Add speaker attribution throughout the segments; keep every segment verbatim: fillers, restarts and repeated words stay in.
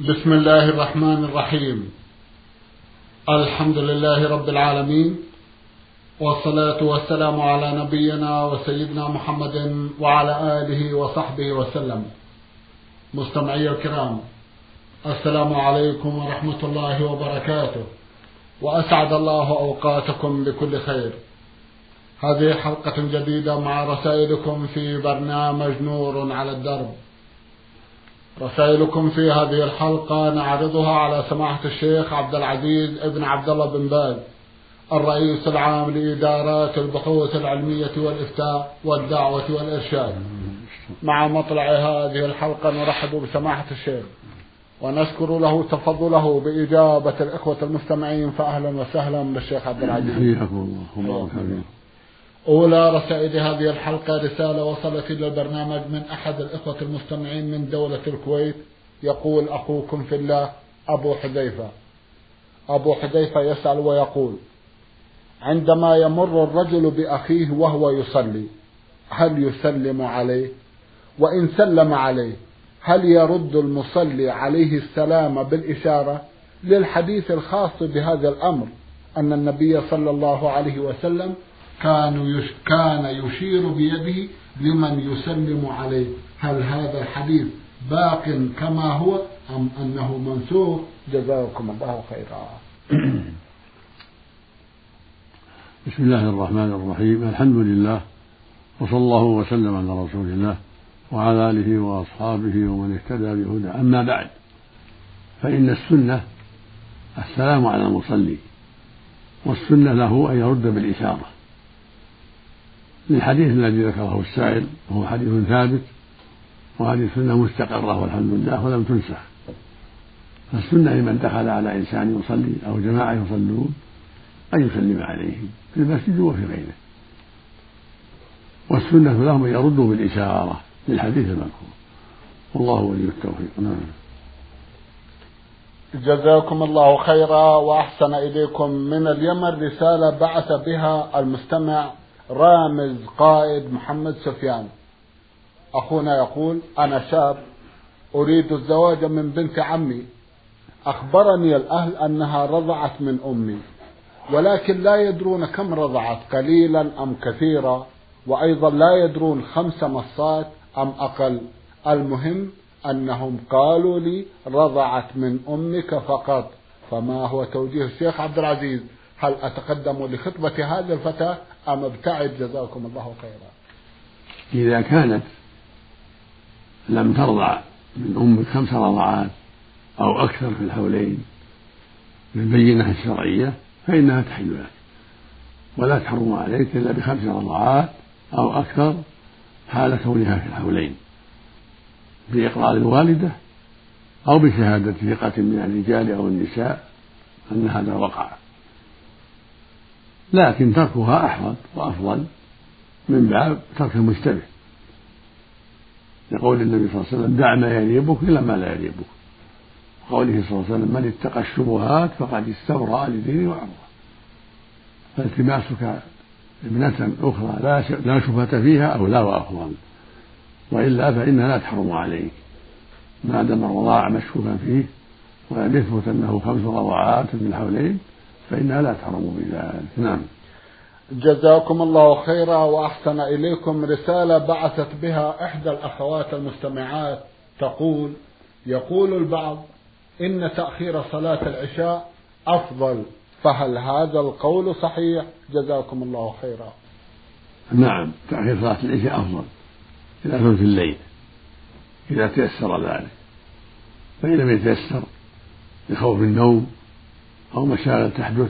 Speaker 1: بسم الله الرحمن الرحيم. الحمد لله رب العالمين، والصلاة والسلام على نبينا وسيدنا محمد وعلى آله وصحبه وسلم. مستمعي الكرام، السلام عليكم ورحمة الله وبركاته، وأسعد الله أوقاتكم بكل خير. هذه حلقة جديدة مع رسائلكم في برنامج نور على الدرب. رسائلكم في هذه الحلقة نعرضها على سماحة الشيخ عبد العزيز ابن عبد الله بن باز، الرئيس العام لإدارات البحوث العلمية والإفتاء والدعوة والإرشاد. مع مطلع هذه الحلقة نرحب بسماحة الشيخ ونشكر له تفضله بإجابة الإخوة المستمعين، فأهلا وسهلا بالشيخ عبد العزيز.
Speaker 2: حياكم الله.
Speaker 1: أولى رسائل هذه الحلقة رسالة وصلت إلى البرنامج من أحد الإخوة المستمعين من دولة الكويت، يقول: أخوكم في الله أبو حذيفة. أبو حذيفة يسأل ويقول: عندما يمر الرجل بأخيه وهو يصلي هل يسلم عليه؟ وإن سلم عليه هل يرد المصلي عليه السلام بالإشارة؟ للحديث الخاص بهذا الأمر أن النبي صلى الله عليه وسلم كان كان يشير بيده لمن يسلم عليه. هل هذا الحديث باق كما هو أم أنه منسوخ؟ جزاكم الله خيرا.
Speaker 2: بسم الله الرحمن الرحيم. الحمد لله، وصلى الله وسلم على رسول الله وعلى آله وأصحابه ومن اهتدى بهداه. أما بعد، فإن السنة السلام على المصلي، والسنة له أن يرد بالإشارة، للحديث الذي ذكره السائل، وهو حديث ثابت، وهذه السنة مستقرة والحمد لله ولم تنسخ. فالسنة لمن دخل على إنسان يصلي أو جماعة يصلون أن يسلم عليهم في المسجد وفي غيره، والسنة لهم أن يردوا بالإشارة للحديث المذكور، والله ولي التوفيق. نعم.
Speaker 1: جزاكم الله خيرا وأحسن إليكم. من اليمن رسالة بعث بها المستمع رامز قائد محمد سفيان. أخونا يقول: أنا شاب أريد الزواج من بنت عمي، أخبرني الأهل أنها رضعت من أمي، ولكن لا يدرون كم رضعت، قليلا أم كثيرا، وأيضا لا يدرون خمس مصات أم أقل. المهم أنهم قالوا لي رضعت من أمك فقط. فما هو توجيه الشيخ عبد العزيز؟ هل أتقدم لخطبة هذا الفتى أم ابتعد؟ جزاكم الله خيرا.
Speaker 2: إذا كانت لم ترضع من أمك خمس رضعات أو أكثر في الحولين بالبينة الشرعية فإنها تحل لك، ولا تحرم عليك إلا بخمس رضعات أو أكثر حال كونها في الحولين، بإقرار الوالدة أو بشهادة ثقة من الرجال أو النساء أن هذا وقع. لكن تركها أحوط وأفضل من باب ترك المشتبه، لقول النبي صلى الله عليه وسلم: دع ما يريبك إلى ما لا يريبك، وقوله صلى الله عليه وسلم: من اتقى الشبهات فقد استبرأ لدينه وعرضه. فالتماسك ابنة أخرى لا شبهة فيها أو لا وأفضل، وإلا فإنها لا تحرم عليك ما دام الرضاع مشكوكا فيه ولم يثبت أنه خمس رضعات من الحولين، فإنها لا تحرم بذلك. نعم.
Speaker 1: جزاكم الله خيرا وأحسن إليكم. رسالة بعثت بها إحدى الأخوات المستمعات تقول: يقول البعض إن تأخير صلاة العشاء أفضل، فهل هذا القول صحيح؟ جزاكم الله خيرا.
Speaker 2: نعم، تأخير صلاة العشاء أفضل إلى ثلث الليل إذا تيسر ذلك، فإن لم يتيسر لخوف النوم أو مشاغل تحدث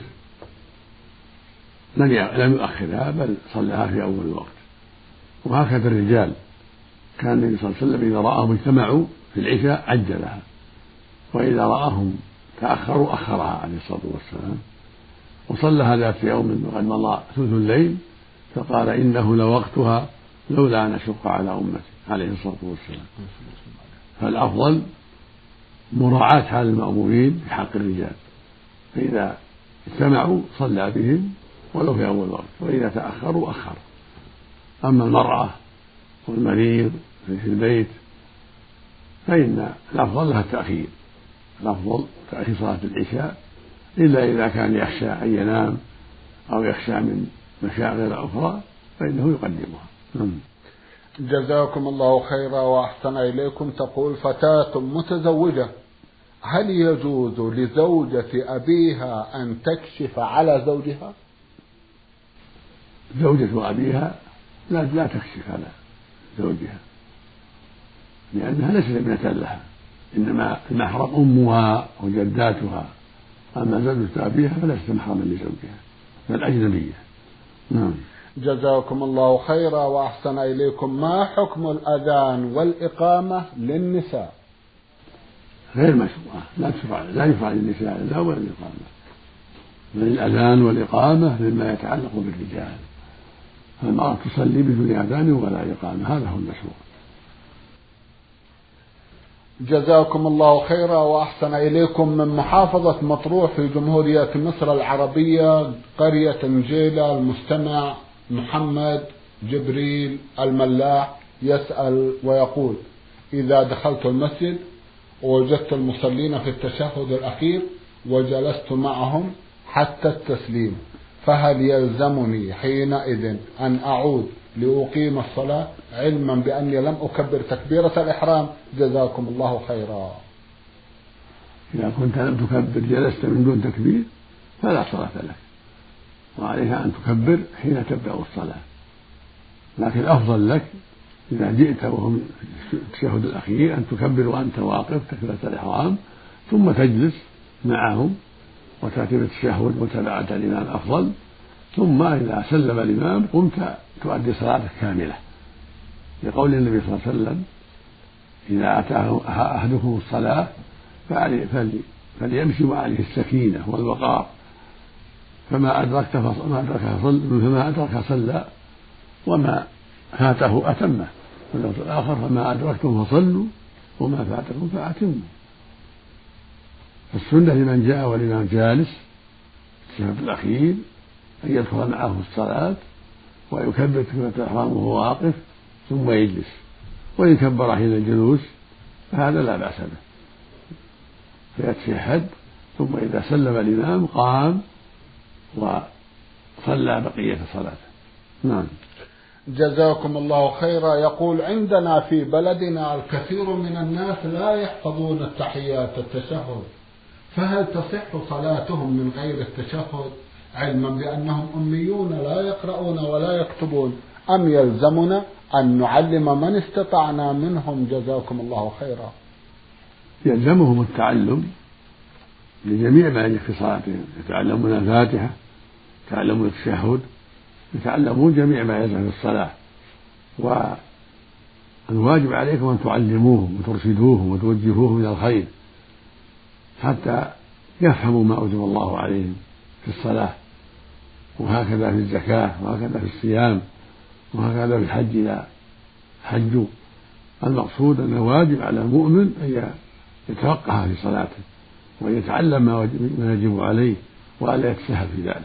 Speaker 2: لم يؤخرها بل صلىها في أول الوقت. وهكذا الرجال، كان النبي صلى الله عليه وسلم إذا رآهم اجتمعوا في العشاء عجلها، وإذا رآهم تأخروا أخرها عليه الصلاة والسلام. وصلى ذات يوم وقد مضى ثلث الليل فقال: إنه لوقتها لولا أن أشق على أمتي عليه الصلاة والسلام. فالأفضل مراعاة حال المأمومين في حق الرجال، فإذا اجتمعوا صلى بهم ولو في أول وقت، وإذا تأخروا أخر. أما المرأة والمريض في البيت فإن الأفضل لها التأخير الأفضل تأخير صلاة العشاء إلا إذا كان يخشى أن ينام أو يخشى من مشاغل أخرى فإنه يقدمها.
Speaker 1: جزاكم الله خيرا وأحسن إليكم. تقول فتاة متزوجة: هل يجوز لزوجة أبيها أن تكشف على زوجها؟
Speaker 2: زوجة أبيها لا لا تكشف على زوجها لأنها ليست ابنة لها، إنما المحرم أمها وجداتها، أما زوجة أبيها فليست محرما لزوجها بل أجنبية. نعم.
Speaker 1: جزاكم الله خيرا وأحسن إليكم. ما حكم الأذان والإقامة للنساء؟
Speaker 2: غير مشروعة، لا تشرع، لا يفعل للنساء الأذان ولا الإقامة، بل الأذان والإقامة مما يتعلق بالرجال، فالمرأة تصلي بدون أذان ولا إقامة، هذا هو المشروع.
Speaker 1: جزاكم الله خيرا وأحسن إليكم. من محافظة مطروح في جمهورية مصر العربية قرية نجيلة، المستمع محمد جبريل الملاح يسأل ويقول: إذا دخلت المسجد ووجدت المصلين في التشهد الأخير وجلست معهم حتى التسليم، فهل يلزمني حينئذ أن أعود لأقيم الصلاة علما بأني لم أكبر تكبيرة الإحرام؟ جزاكم الله خيرا.
Speaker 2: إذا كنت لم تكبر جلست من دون تكبير فلا صلاة لك، وعليها أن تكبر حين تبدأ الصلاة، لكن الأفضل لك إذا جئت وهم في التشهد الأخير أن تكبر وأنت واقف تكبيرة الإحرام ثم تجلس معهم وترتيب التشهد متابعة الإمام أفضل، ثم إذا سلم الإمام قمت تؤدي صلاتك كاملة، لقول النبي صلى الله عليه وسلم: إذا أتاه أحدكم الصلاة فليمشي وعليه السكينة والوقار، فما أدركت فما أدرك صلى فما أدرك صلى وما فاته أتمه، واللفظ الآخر: فما أدركتم فصلوا وما فاتكم فأتموا. فالسنة لمن جاء والإمام جالس التشهد الأخير أن يدخل معه الصلاة ويكبر تكبيرة الإحرام وهو واقف ثم يجلس، وإن كبر حين الجلوس فهذا لا بأس به، فيتشهد ثم إذا سلم الإمام قام وصلى بقية صلاته. نعم.
Speaker 1: جزاكم الله خيرا. يقول: عندنا في بلدنا الكثير من الناس لا يحفظون التحيات التشهد، فهل تصح صلاتهم من غير التشهد علما بأنهم أميون لا يقرؤون ولا يكتبون، أم يلزمنا أن نعلم من استطعنا منهم؟ جزاكم الله خيرا.
Speaker 2: يلزمهم التعلم لجميع ما يجب في صلاتهم، يتعلمون الفاتحة، يتعلمون التشهد، يتعلمون جميع ما يلزم في الصلاة، والواجب عليكم أن تعلموهم وترشدوهم وتوجهوهم إلى الخير حتى يفهموا ما أوجب الله عليهم في الصلاة، وهكذا في الزكاة، وهكذا في الصيام، وهكذا في الحج إذا حجوا. المقصود أن الواجب على المؤمن أن يتفقه في صلاته وأن يتعلم ما يجب عليه وألا يتسهل في ذلك،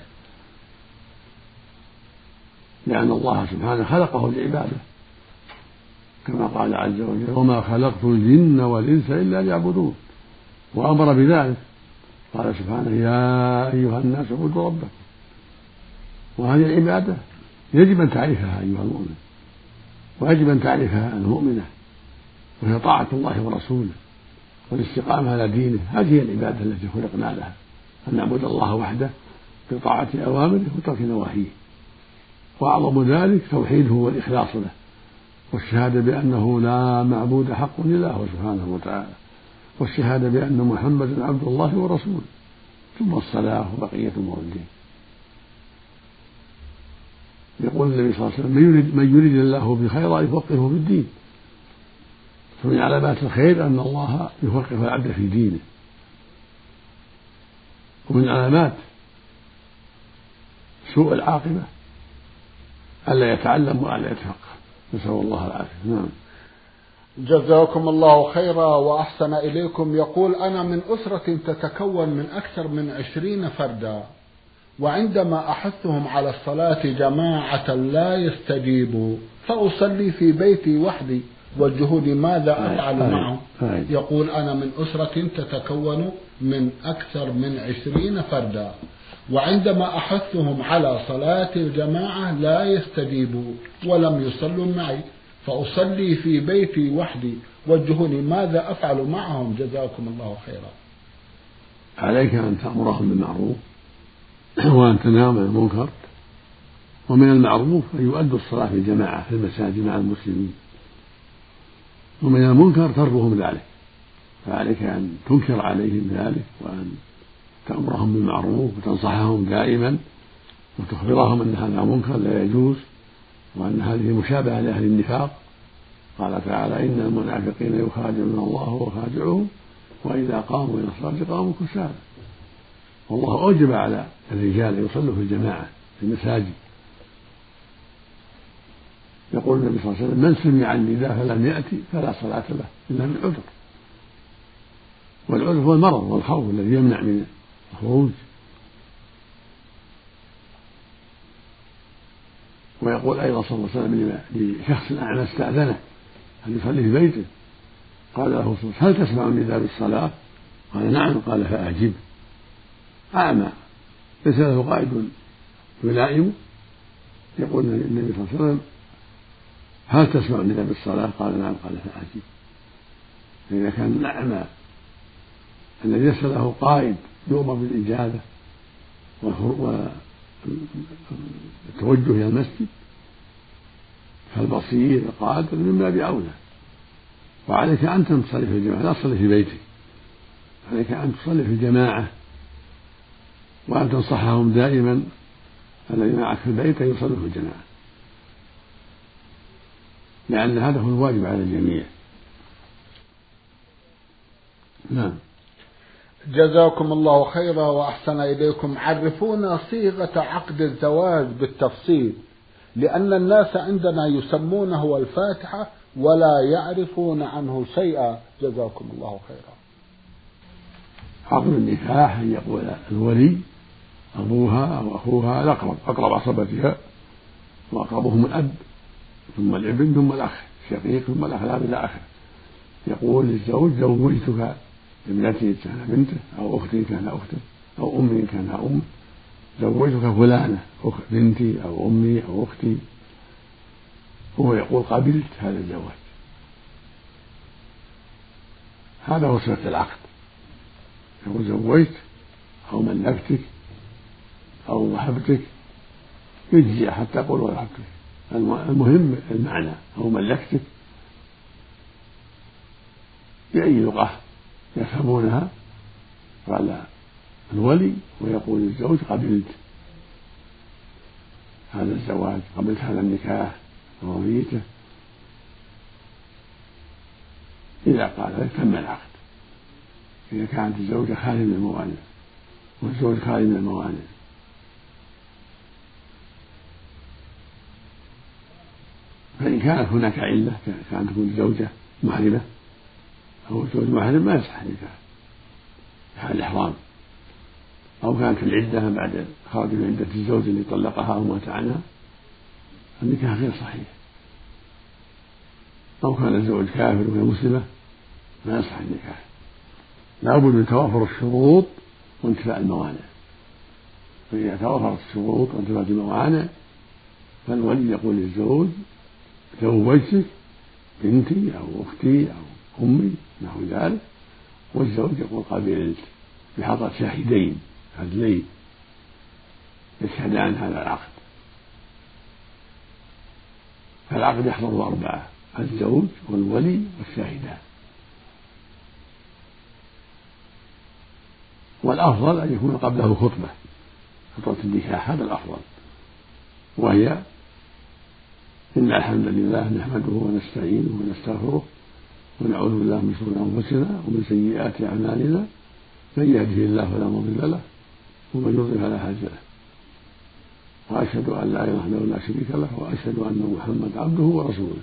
Speaker 2: لأن الله سبحانه خلقه لعباده كما قال عز وجل: وما خلقت الجن والإنس إلا ليعبدون، وأمر بذلك قال سبحانه: يا أيها الناس اعبدوا ربكم. وهذه العبادة يجب أن تعرفها أيها المؤمن، ويجب أن تعرفها المؤمنة، وهي طاعة الله ورسوله والاستقامة على دينه. هذه هي العبادة التي خلقنا لها، أن نعبد الله وحده بطاعة أوامره وترك نواهيه، وأعظم ذلك توحيده والإخلاص له، والشهادة بأنه لا معبود حق إلا هو سبحانه وتعالى، والشهادة بأن محمدا عبد الله ورسوله، ثم الصلاة وبقية أمور الدين. يقول النبي صلى الله عليه وسلم: من يريد, من يريد الله بخيرا يفقهه في الدين. فمن علامات الخير أن الله يفقه العبد في دينه، ومن علامات سوء العاقبة ألا يتعلم وألا يتفقه، نسأل الله العافية. نعم.
Speaker 1: جزاكم الله خيرا وأحسن إليكم. يقول: أنا من أسرة تتكون من أكثر من عشرين فردا، وعندما أحثهم على الصلاة جماعة لا يستجيبوا، فأصلي في بيتي وحدي والجهود ماذا أفعل
Speaker 2: آه.
Speaker 1: معه؟
Speaker 2: آه.
Speaker 1: يقول أنا من أسرة تتكون من أكثر من عشرين فردا، وعندما أحثهم على صلاة الجماعة لا يستجيبوا ولم يصلوا معي، فأصلي في بيتي وحدي، والجهود ماذا أفعل معهم؟ جزاكم الله خيرا.
Speaker 2: عليك أن تأمرهم بالمعروف وأن تنهاهم عن المنكر، ومن المعروف أن يؤدوا الصلاة في الجماعة في المساجد مع المسلمين، ومن المنكر تركهم ذلك، فعليك أن تنكر عليهم ذلك وأن تأمرهم بالمعروف وتنصحهم دائما وتخبرهم أن هذا منكر لا يجوز، وأن هذه مشابهة لأهل النفاق. قال تعالى إن المنافقين يخادعون الله وخادعهم وإذا قاموا إلى الصلاة قاموا كسالى. والله أوجب على الرجال أن يصلوا في الجماعة في المساجد. يقول النبي صلى الله عليه وسلم من سمع النداء فلم يأتي فلا صلاة له إلا من عذر، والعذر هو المرض والخوف الذي يمنع من الخروج. ويقول أيضا صلى الله عليه وسلم لشخص أعمى استأذنه أن يصلي في بيته، قال له صلى الله عليه وسلم هل تسمع النداء بالصلاة؟ قال نعم، قال فأجب. أعمى ليس له قائد يلائمه، يقول النبي صلى الله عليه وسلم هل تسمع النداء بالصلاة؟ قال نعم، قال فأجب. فإذا كان الأعمى الذي ليس له قائد يؤمر بالإجابة والتوجه إلى المسجد، فالبصير القادر من باب أولى. وعليك أنت أن تصلي في الجماعة، لا تصلي في بيتك، عليك أن تصلي في الجماعة وأن تنصحهم دائما الذين معك في البيت أن يصلوا في الجماعة، لأن هذا هو الواجب على الجميع. نعم.
Speaker 1: جزاكم الله خيرا وأحسن إليكم. عرفونا صيغة عقد الزواج بالتفصيل، لأن الناس عندنا يسمونه الفاتحة ولا يعرفون عنه شيئا. جزاكم الله خيرا.
Speaker 2: عقد النكاح أن يقول الولي أبوها أو أخوها الأقرب، أقرب عصبتها، وأقربهم الأب ثم الابن ثم الأخ الشقيق ثم الأخ الأب إلى آخره. يقول للزوج زوجتك ابنتي كان بنته، أو أختي كان أخته، أو أمي كان أم، زوجتك فلانة بنتي أو أمي أو أختي، هو يقول قبلت هذا الزواج. هذا هو صفة العقد، يقول زوجت أو ملكتك أو وهبتك، يجزي حتى يقول وهبتك، المهم المعنى، أو ملكتك بأي لغة يفهمونها. قال الولي ويقول الزوج قبلت هذا الزواج، قبلت هذا النكاح ورضيته. إذا قال ذلك تم العقد، إذا كانت الزوجة خالية من الموانع والزوج خالي من الموانع. فإن كانت هناك علة كانت تكون الزوجة محرمة أو الزوج محرم ما يصح النكاح في حال الإحرام، أو كانت العدة بعد خرج من عدة الزوج اللي طلقها أو مات عنها، النكاح غير صحيح. أو كان الزوج كافر وهي مسلمة ما يصح النكاح، لا بد من توافر الشروط وانتفاء الموانع. فإذا توافرت الشروط وانتفاء الموانع فالولي يقول للزوج زوجتك بنتي أو أختي أو أمي نحو ذلك، والزوج يقول قبلت بحضرة شاهدين عدلين يشهدان هذا العقد. فالعقد يحضره أربعة: الزوج والولي والشاهدان. والأفضل أن يكون قبله خطبة، خطبة النكاح، هذا الأفضل، وهي إن الحمد لله نحمده ونستعينه ونستغفره ونعوذ بالله من شرور أنفسنا ومن سيئات أعمالنا، من يهده الله فلا مضل له ومن يضلل فلا هادي له، وأشهد أن لا إله إلا الله لا شريك له، وأشهد أن محمدا عبده ورسوله.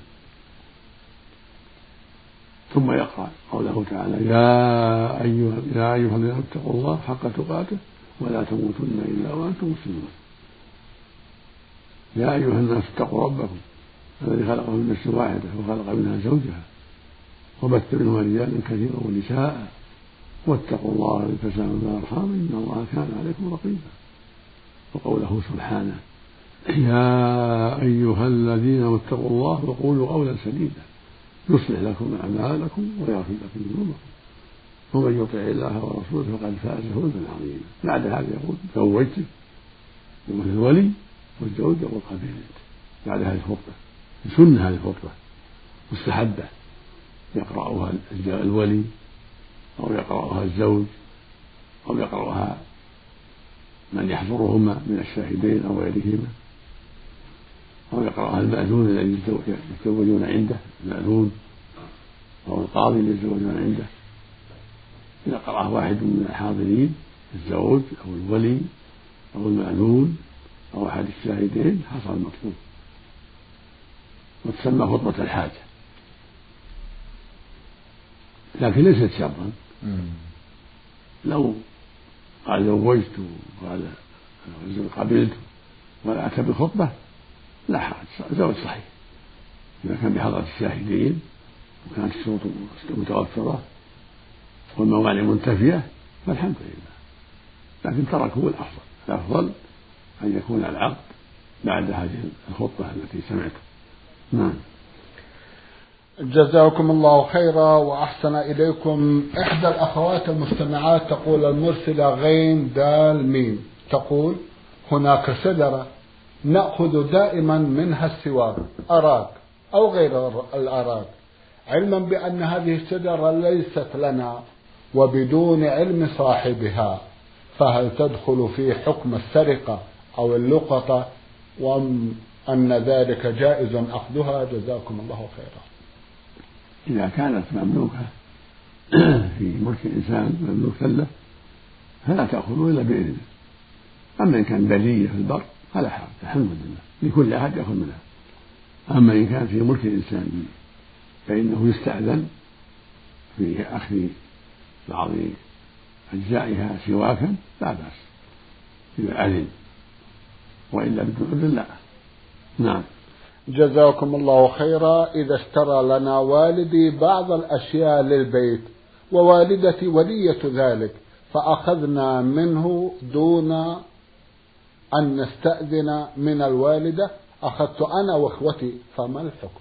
Speaker 2: ثم يقرأ قوله تعالى: يا أيها يا أيها الذين اتقوا الله حق تقاته ولا تموتن إلا وأنتم مسلمون. يا أيها الناس اتقوا ربكم الذي خلق من نفس واحدة وخلق منها زوجها وبث منهما رجالا كثيرا ونساء واتقوا الله الذي تساءلون به الأرحام إن الله كان عليكم رقيبا. وقوله سبحانه يا أيها الذين اتقوا الله وقولوا قولا سديدا يصلح لكم أعمالكم ويغفر لكم ذنوبكم ومن يطع الله ورسوله فقد فاز فوزا عظيما. بعد هذا يقول زوجتك يقول الولي والزوجة والقبيلة. بعد هذه الخطبة سنة هذه الخطبة مستحبة يقرأها الولي أو يقرأها الزوج أو يقرأها من يحضرهما من الشاهدين أو غيرهما أو يقرأها المأذون الذي يتزوجون عنده المأذون أو القاضي الذي يتزوجون عنده. إذا قرأها واحد من الحاضرين الزوج أو الولي أو المأذون أو أحد الشاهدين حصل المطلوب وتسمى خطبة الحاجة، لكن ليست شرطا. لو قال زوجت وقال قبلت ولا أتى بخطبة لا حرج، زوج صحيح إذا كان بحضرة الشاهدين وكانت الشروط متوفرة والموانع منتفية فالحمد لله، لكن تركه الأفضل. الأفضل أن يكون العقد بعد هذه الخطبة التي سمعته. نعم.
Speaker 1: جزاكم الله خيرا وأحسن إليكم. إحدى الأخوات المستمعات تقول المرسلة غين دال ميم تقول هناك شجرة نأخذ دائما منها السواك أراك أو غير الأراك، علما بأن هذه الشجرة ليست لنا وبدون علم صاحبها، فهل تدخل في حكم السرقة أو اللقطة وأم أن ذلك جائز أخذها؟ جزاكم الله خيرا.
Speaker 2: إذا كانت مملوكة في ملك الإنسان مملوكة له فلا تأخذه إلا بإذنه. أما إن كان بلية في البر فلا حرج الحمد لله لكل أحد يأخذ منها. أما إن كان في ملك الإنسان فإنه يستأذن في أخذ بعض أجزائها سواكا لا بأس إذا أذن، وإلا بدون أذن لا. نعم.
Speaker 1: جزاكم الله خيرا. إذا اشترى لنا والدي بعض الأشياء للبيت ووالدتي ولية ذلك فأخذنا منه دون أن نستأذن من الوالدة، أخذت أنا وإخوتي فما الحكم؟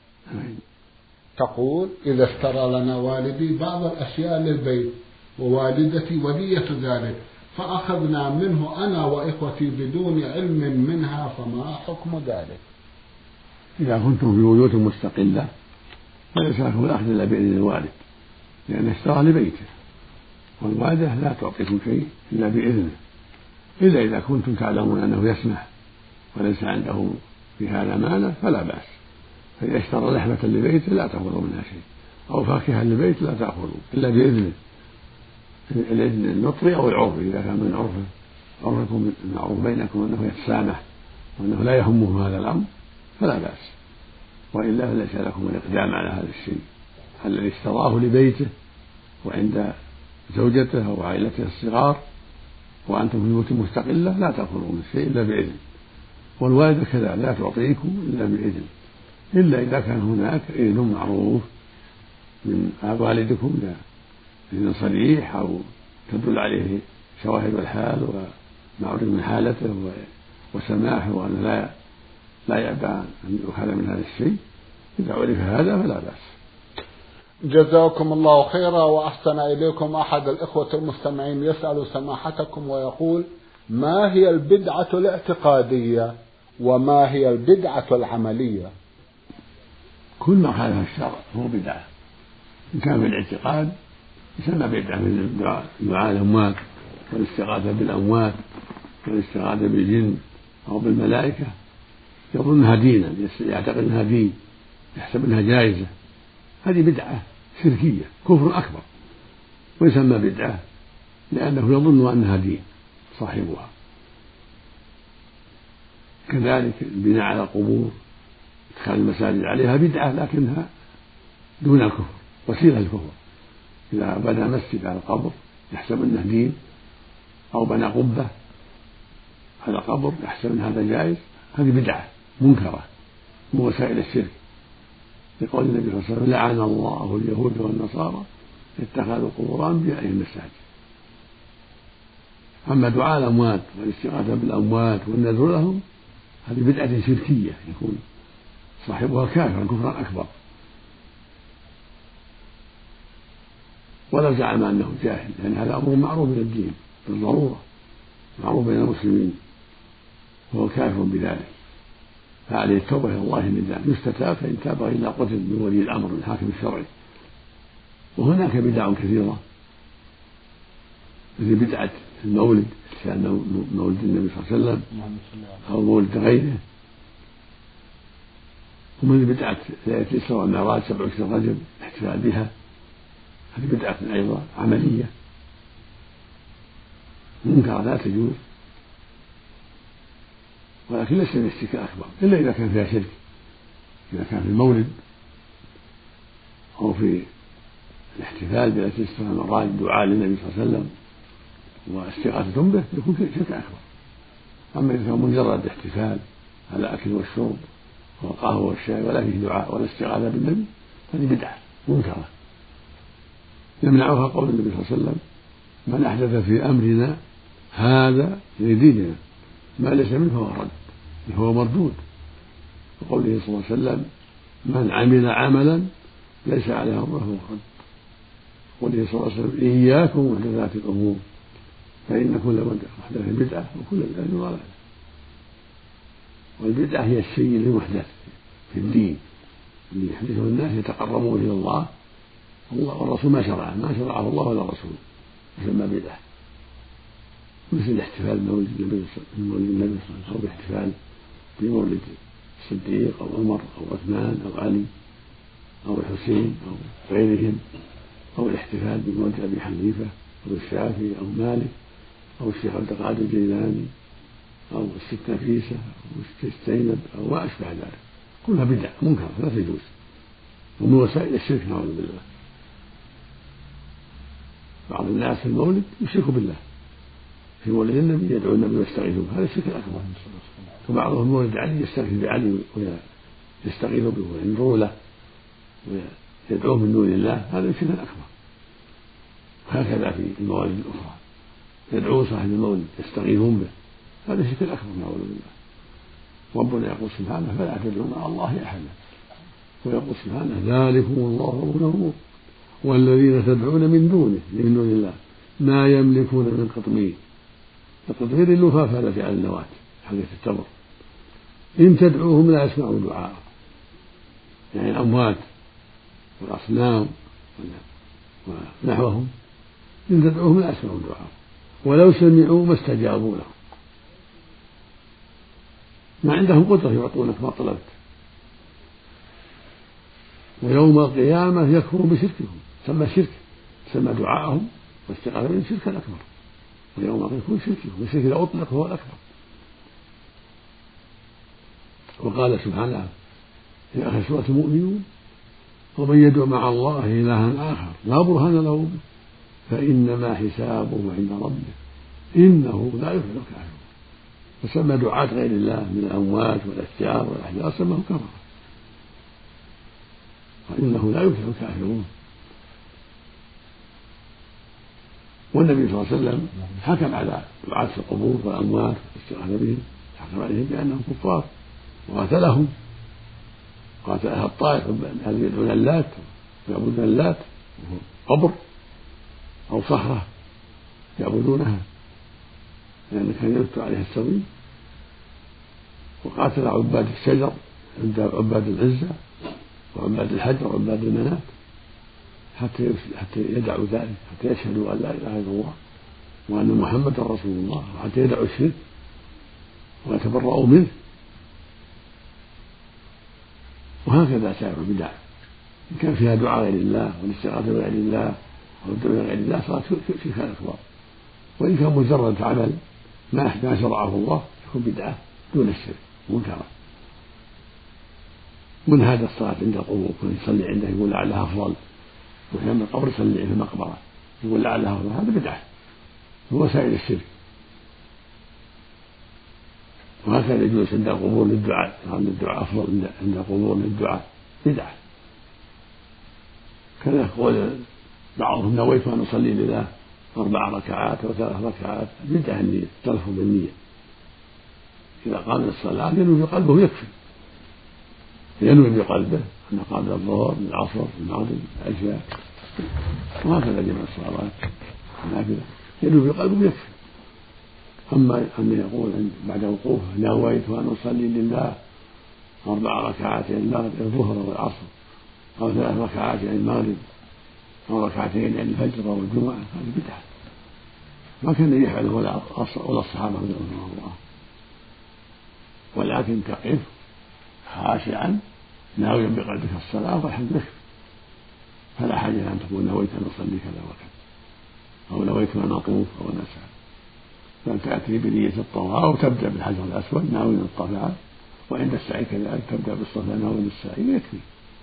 Speaker 1: تقول إذا اشترى لنا والدي بعض الأشياء للبيت ووالدتي ولية ذلك فأخذنا منه أنا وإخوتي بدون علم منها فما حكم ذلك؟
Speaker 2: إذا كنتم في بيوت مستقلة فليس لكم الأخذ إلا بإذن الوالد لأن اشترى لبيته، والوالدة لا تعطيكم شيء إلا بإذنه، إلا إذا كنتم تعلمون أنه يسمح وليس عنده في هذا مانع فلا بأس. فإذا اشترى لحمة لبيته لا تأخذوا منها شيء أو فاكهة لبيت لا تأخذوا إلا بإذنه، الإذن النطري أو العرفي. إذا كان من عرفه عرفكم المعروف بينكم أنه يتسامح وأنه لا يهمه هذا الأمر فلا بأس، وإلا فليس لكم الإقدام على هذا الشيء الذي اشتراه لبيته وعند زوجته أو عائلته الصغار وأنتم في بيوت مستقلة لا تأخذوا من الشيء إلا بإذن، والوالدة كذلك لا تعطيكم إلا بإذن، إلا إذا كان هناك إذن معروف من والدكم إذن صريح أو تدل عليه شواهد الحال ومعروف من حالته وسماحه وأن لا لا يأبى أن يؤخذ من هذا الشيء. إذا عرف هذا فلا بأس.
Speaker 1: جزاكم الله خيرا وأحسن إليكم. أحد الإخوة المستمعين يسأل سماحتكم ويقول ما هي البدعة الاعتقادية وما هي البدعة العملية؟
Speaker 2: كل ما خالف الشرع هو بدعة، إن كان في الاعتقاد يسمى بدعة من دعاء الأموات والاستغاثة بالأموات والاستغاثة بالجن أو بالملائكة، يظنها دينا يعتقد أنها دين يحسب أنها جائزة، هذه بدعة شركية كفر أكبر ويسمى بدعة لأنه يظن أنها دين صاحبها. كذلك البناء على القبور إدخال المساجد عليها بدعة لكنها دون الكفر وسيلة الكفر. إذا بنى مسجد على القبر يحسب أنه دين أو بنى قبة على قبر يحسب أن هذا جائز، هذه بدعة منكرة من وسائل الشرك، لقول النبي صلى الله عليه وسلم: لعن الله اليهود والنصارى اتخذوا قبور أنبيائهم مساجد. أما دعاء الأموات والاستغاثة بالأموات والنذر لهم هذه بدعة شركية يكون صاحبها كافرا كفرا أكبر، ولا زعم أنه جاهل، لأن هذا أمر معروف من الدين بالضرورة، معروف بين المسلمين، وهو كافر بذلك، فعليه التوبة إلى الله النداء، يستتاب، فإن تاب إلا قتل من ولي الأمر من الحاكم الشرعي. وهناك بدع كثيرة مثل بدعة المولد، مولد النبي صلى الله عليه وسلم أو مولد غيره، ومن بدعة ليلة الإسراء والمعراج سبع عشر رجب الاحتفال بها، هذه بدعة أيضا عملية منكرة لا تجوز، ولكن ليس من الشرك الأكبر إلا إذا كان فيها شرك، إذا كان في المولد أو في الاحتفال بليلة الإسراء والمعراج دعاء للنبي صلى الله عليه وسلم واستغاثة به يكون شرك أكبر. أما إذا كان مجرد احتفال على أكل والشرب والقهوة والشاي ولا فيه دعاء ولا استغاثة بالنبي هذه بدعة منكرة يمنعها قول النبي صلى الله عليه وسلم: من أحدث في أمرنا هذا في ديننا ما ليس منه فهو رد، فهو مردود. وقوله صلى الله عليه وسلم: من عمل عملا ليس عليه أمره فهو رد. وقوله صلى الله عليه وسلم: إياكم ومحدثات الأمور فإن كل محدث بدعة وكل بدعة ضلالة. والبدعة هي الشيء المحدث في الدين اللي يحدثه الناس يتقربون إلى الله والرسول ما شرعه، ما شرعه الله ولا رسوله، يسمى بدعة. مثل الاحتفال بمولد النبي صلى الله عليه وسلم أو الاحتفال بمولد الصديق أو عمر أو عثمان أو علي أو الحسين أو غيرهم، أو الاحتفال بمولد أبي حنيفة أو الشافعي أو مالك أو الشيخ عبد القادر الجيلاني أو الست نفيسة أو الست زينب أو ما أشبه ذلك، كلها بدع منكرة لا تجوز، ومن وسائل الشرك نعوذ بالله. بعض الناس في المولد يشرك بالله، في مولد النبي يدعو النبي ويستغيث به، هذا الشرك الأكبر. وبعضهم مولد علي يستغيث بعلي ويستغيث به وينظر له ويدعوه من دون الله، هذا الشرك الأكبر. وهكذا في الموالد الأخرى يدعو صاحب المولد يستغيثون به، هذا الشرك الأكبر نعوذ بالله. ربنا يقول سبحانه: فلا تدعوا مع الله أحدا، ويقول سبحانه: ذلكم الله ربكم والذين تدعون من دونه من دون الله ما يملكون من قطمير. القطمير اللفافة التي على النواة حقة التمر، إن تدعوهم لا يسمعوا دعاء، يعني الأموات والأصنام ونحوهم إن تدعوهم لا يسمعوا دعاء، ولو سمعوا ما استجابوا لهم، ما عندهم قدرة يعطونك ما طلبت. ويوم القيامة يكفر بشركهم، سمى شرك، سمى دعاءهم واستغاثة بهم شركا أكبر، ويوم القيامة يكون شركهم، والشرك إذا أطلق هو الأكبر. وقال سبحانه في آخر سورة المؤمنون: ومن يدعو مع الله إلها آخر لا برهان له به فإنما حسابه عند ربه إنه لا يفلح الكافرون. فسمى دعاة غير الله من الأموات والأشجار والأحجار سماه كفرة، وإنه لا يفلح الكافرون. والنبي صلى الله عليه وسلم حكم على دعاة القبور والأموات والاستغاثة بهم، حكم عليهم بأنهم كفار وقاتلهم، قاتل أهل الطائف الذين يدعون اللات ويعبدون اللات وهو قبر أو صخرة يعبدونها لأن كان يلت عليها السوي، وقاتل عباد الشجر عند عباد العزة وعباد الحجر وعباد المنات حتى حتى يدعوا ذلك، حتى يشهدوا أن لا إله إلا الله وأن محمدا رسول الله، وحتى يدعوا الشرك ويتبرؤوا منه. وهكذا سائر البدع إن كان فيها دعاء غير الله والاستغاثة بغير الله أو الدعاء غير الله صارت شركا أكبر. وإن كان مجرد عمل ما شرعه الله يكون بدعة دون الشرك منكرا. من هذا الصلاة عند القبور يصلي عنده يقول لعلها أفضل، ويوم القبر يصلي في المقبرة يقول لعلها أفضل، هذا بدعة من وسائل الشرك. وهكذا يجوز عند القبور للدعاء، لأن الدعاء أفضل عند القبور للدعاء بدعة. كذا يقول بعضهم نويت أن أصلي لله أربع ركعات أو ثلاث ركعات، بدعة النية، تلفظ بالنية. إذا قام الصلاة ينوي بقلبه يكفي، ينوي بقلبه أن قام الظهر العصر المغرب العشاء وهكذا جميع الصلوات النافلة ينوي بقلبه يكفي. أما أن يقول بعد وقوفه نويت أن أصلي لله أربع ركعات المغرب الظهر والعصر أو ثلاث ركعات المغرب أو ركعتين الفجر أو الجمعة، هذه بدعة ما كان يفعله ولا الصحابة رضي الله عنهم، ولكن تقف خاشعا ناويا بقلبك الصلاة والحمد لله، فلا حاجة أن تقول نويت أن أصلي كذا وكذا أو نويت أن أطوف أو أن أسعى، بل تأتي بنية الطواف أو تبدأ بالحجر الأسود ناويا الطواف، وعند السعي كذلك تبدأ بالصفا ناويا السعي يكفي.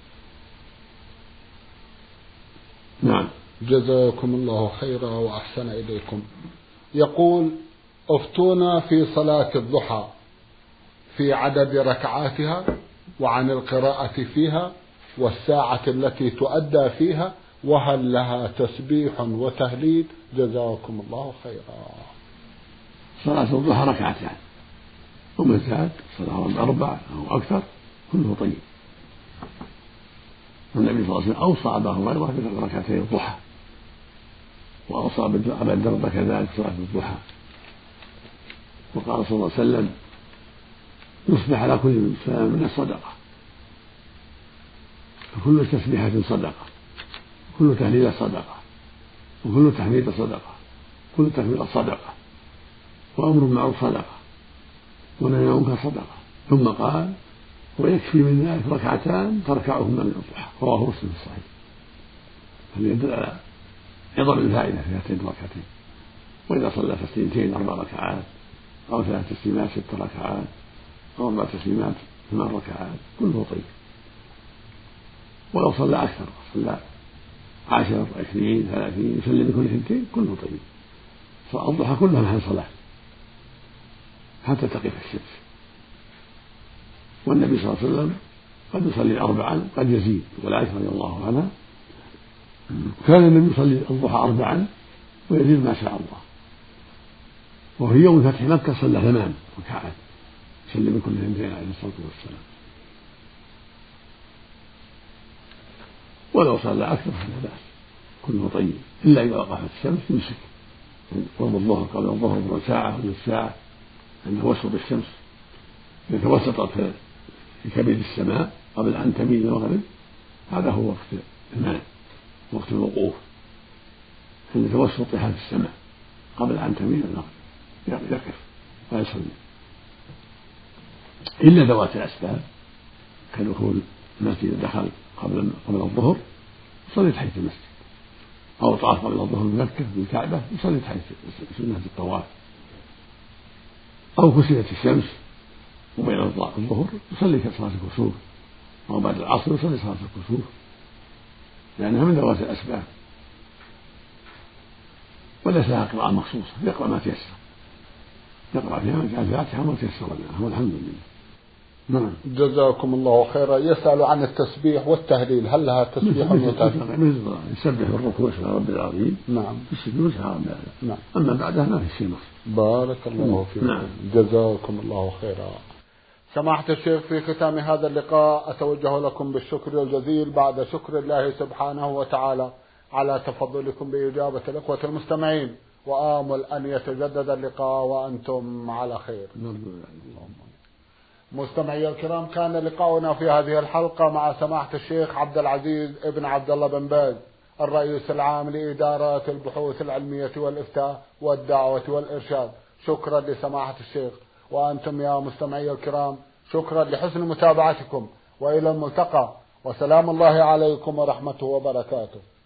Speaker 2: نعم.
Speaker 1: جزاكم الله خيرا وأحسن إليكم. يقول افتونا في صلاة الضحى في عدد ركعاتها وعن القراءة فيها والساعة التي تؤدى فيها، وهل لها تسبيح وتهليل؟ جزاكم الله خيرا.
Speaker 2: صلاة الضحى ركعتان، ومن زاد صلاة أربع أو أكثر كله طيب. والنبي صلى الله عليه وسلم أوصى أبا هريرة بركعتي الضحى، وأوصى أبا الدرداء كذلك صلاة الضحى، وقال صلى الله عليه وسلم يصبح على كل سلام من الصدقة، فكل تسبيحة صدقة، كل تهليل صدقة، وكل تحميد صدقة، كل تكبير صدقة، وأمر بالمعروف صدقة، ونهي عن المنكر صدقة. ثم قال ويكفي من ذلك ركعتان تركعهما من الضحى، رواه مسلم في الصحيح. هذا يدل على عظم الفائدة في هاتين الركعتين. وإذا صلى تسليمتين أربع ركعات أو ثلاث تسليمات ست ركعات أو أربع تسليمات ثمان ركعات كله طيب. ولو صلى أكثر صلى عشر عشرين ثلاثين يسلم بكل ثنتين كله طيب. فالضحى كلها محل صلاة حتى تقف الشمس. والنبي صلى الله عليه وسلم قد يصلي أربعا قد يزيد، والعائشة رضي الله عنها كان النبي يصلي الضحى أربعا ويزيد ما شاء الله. وفي يوم فتح مكة صلى ثمان ركعات يسلم بكل ثنتين عليه الصلاة والسلام. ولو صلى أكثر فلا بأس كله طيب، إلا إذا وقفت الشمس يمسك قرب الظهر قبل الظهر ربع ساعة أو نصف ساعة عند توسط الشمس، إذا توسطت في كبد السماء قبل أن تميل المغرب هذا هو وقت المنع، وقت الوقوف عند توسطها في السماء قبل أن تميل المغرب يقف ويصلي. إلا ذوات الأسباب كدخول المسجد دخل قبل قبل الظهر يصلي تحية المسجد، أو طاف قبل الظهر بمكة بالكعبة يصلي تحية سنة الطواف، أو كسرت الشمس وبين الظهر يصلي صلاة الكسوف، أو بعد العصر يصلي صلاة الكسوف، لأنها من ذوات الأسباب وليس لها قراءة مخصوصة، يقرأ ما تيسر، يقرأ فيها من الفاتحة وما تيسر لها والحمد لله. نعم.
Speaker 1: جزاكم الله خيرا. يسأل عن التسبيح والتهليل، هل لها تسبيح
Speaker 2: وتهليل؟ يسبح الركوع سبحان ربي العظيم،
Speaker 1: نعم،
Speaker 2: في السجود سبحان ربي العظيم،
Speaker 1: نعم،
Speaker 2: أما بعدها ما في شيء مخصوص.
Speaker 1: بارك الله فيكم.
Speaker 2: نعم.
Speaker 1: جزاكم الله خيرا. سماحة الشيخ، في ختام هذا اللقاء أتوجه لكم بالشكر الجزيل بعد شكر الله سبحانه وتعالى على تفضلكم بإجابة الإخوة المستمعين، وآمل أن يتجدد اللقاء وأنتم على خير. مستمعي الكرام، كان لقاؤنا في هذه الحلقة مع سماحة الشيخ عبد العزيز ابن عبد الله بن باز الرئيس العام لإدارات البحوث العلمية والإفتاء والدعوة والإرشاد. شكرا لسماحة الشيخ، وأنتم يا مستمعي الكرام شكرا لحسن متابعتكم، وإلى الملتقى، وسلام الله عليكم ورحمته وبركاته.